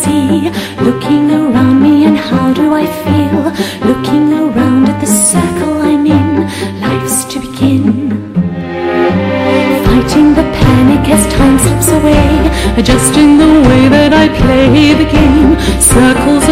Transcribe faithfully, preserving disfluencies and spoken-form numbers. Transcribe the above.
see? Looking around me, and how do I feel? Looking around at the circle I'm in, life's to begin. Fighting the panic as time slips away, adjusting the way that I play the game. Circles